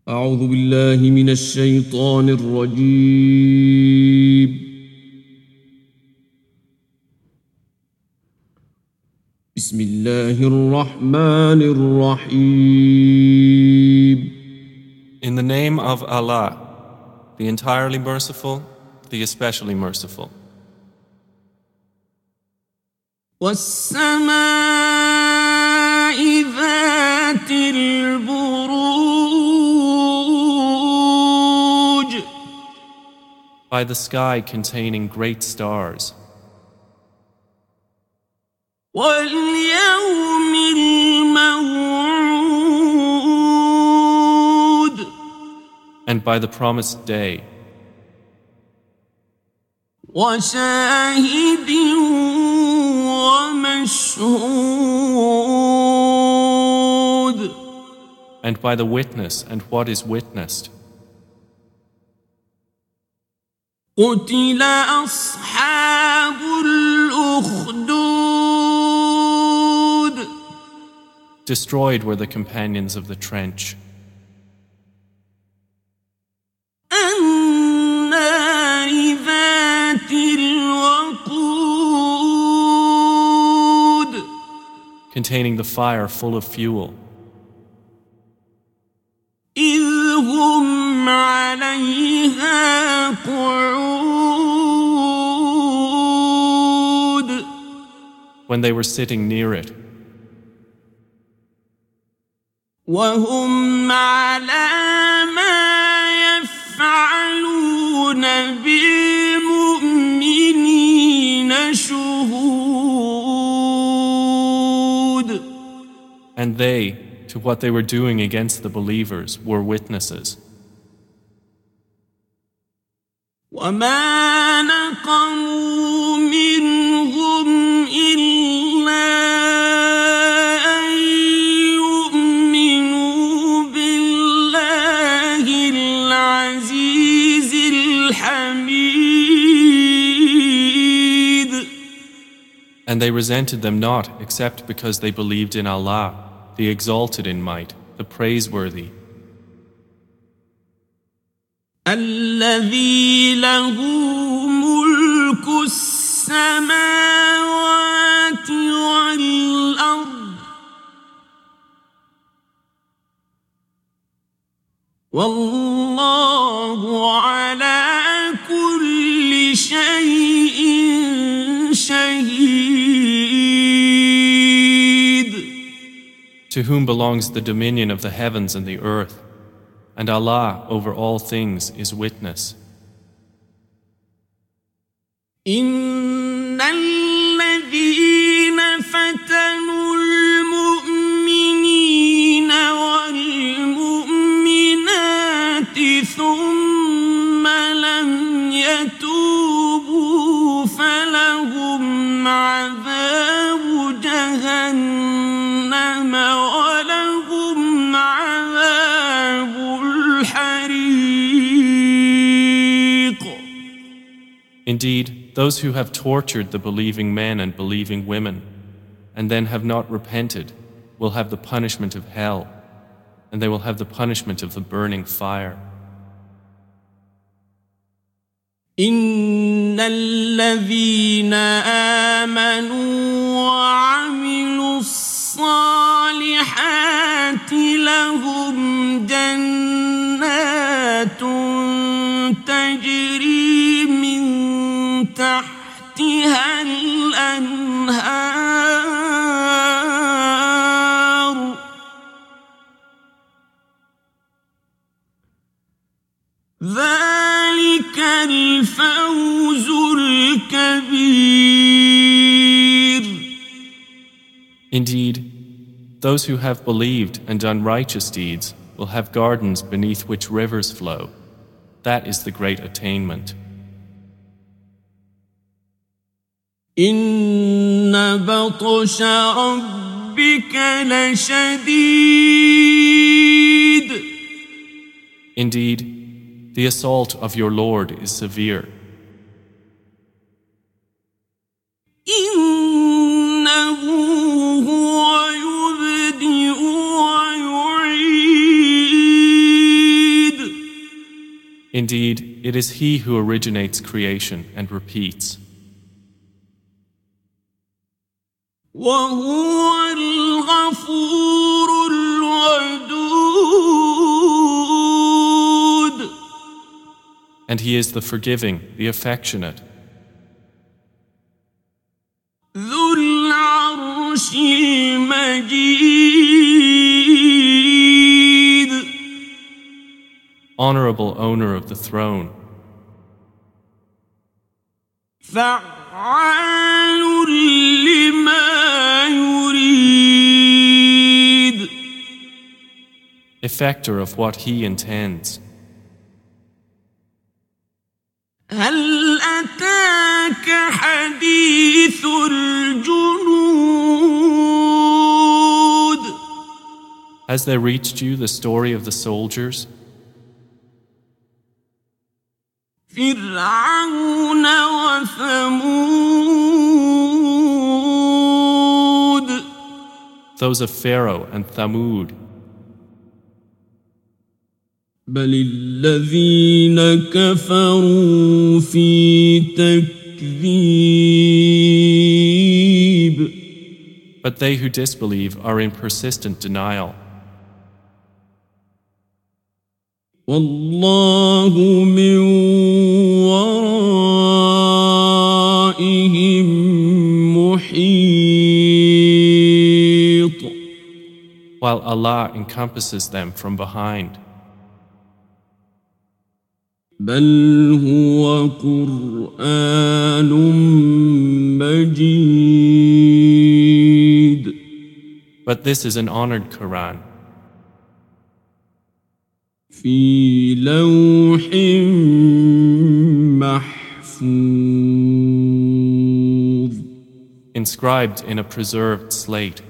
أعوذ بالله من الشيطان الرجيم. بسم الله الرحمن الرحيم. In the name of Allah, the entirely merciful, the especially merciful. والسماء ذات البروج. By the sky containing great stars. واليوم الموعود. And by the promised day. وشاهد ومشهود. And by the witness and what is witnessed. قتل أصحاب الأخدود. Destroyed were the companions of the trench. النار ذات الوقود. Containing the fire full of fuel. إذ هم عليها قعود. When they were sitting near it. وهم على ما يفعلون بالمؤمنين شهود. And they, to what they were doing against the believers, were witnesses. وما نقموا منهم إلا أن يؤمنوا بالله العزيز الحميد. And they resented them not except because they believed in Allah, the exalted in might, the praiseworthy. الذي له ملك السماوات والأرض والله على كل شيء شهيد. To whom belongs the dominion of the heavens and the earth, and Allah over all things is witness. إن الذين فتنوا المؤمنين والمؤمنات ثم لم يتوبوا فلهم عذاب جهنم ولهم عذاب الحريق. Indeed, those who have tortured the believing men and believing women, and then have not repented, will have the punishment of hell, and they will have the punishment of the burning fire. إن الذين آمنوا وعملوا الصالحات لهم جنات تجري من تحتها الأنهار ذلك الفوز الكبير. Indeed, those who have believed and done righteous deeds will have gardens beneath which rivers flow. That is the great attainment. إن بطش ربك لشديد. Indeed, the assault of your Lord is severe. إنه هو يبدئ ويعيد. Indeed, it is He who originates creation and repeats. وهو الغفور الودود. And He is the forgiving, the affectionate, ذو العرش المجيد. honorable owner of the throne, فعال لما يريد. effector of what He intends. هل أتاك حديث الجنود. Has there reached you the story of the soldiers? فرعون وثمود. Those of Pharaoh and Thamud. بل الذين كفروا في تكذيب. But they who disbelieve are in persistent denial. والله من ورائهم محيط. While Allah encompasses them from behind. بل هو قرآن مجيد. But this is an honored Quran. في لوح محفوظ. Inscribed in a preserved slate.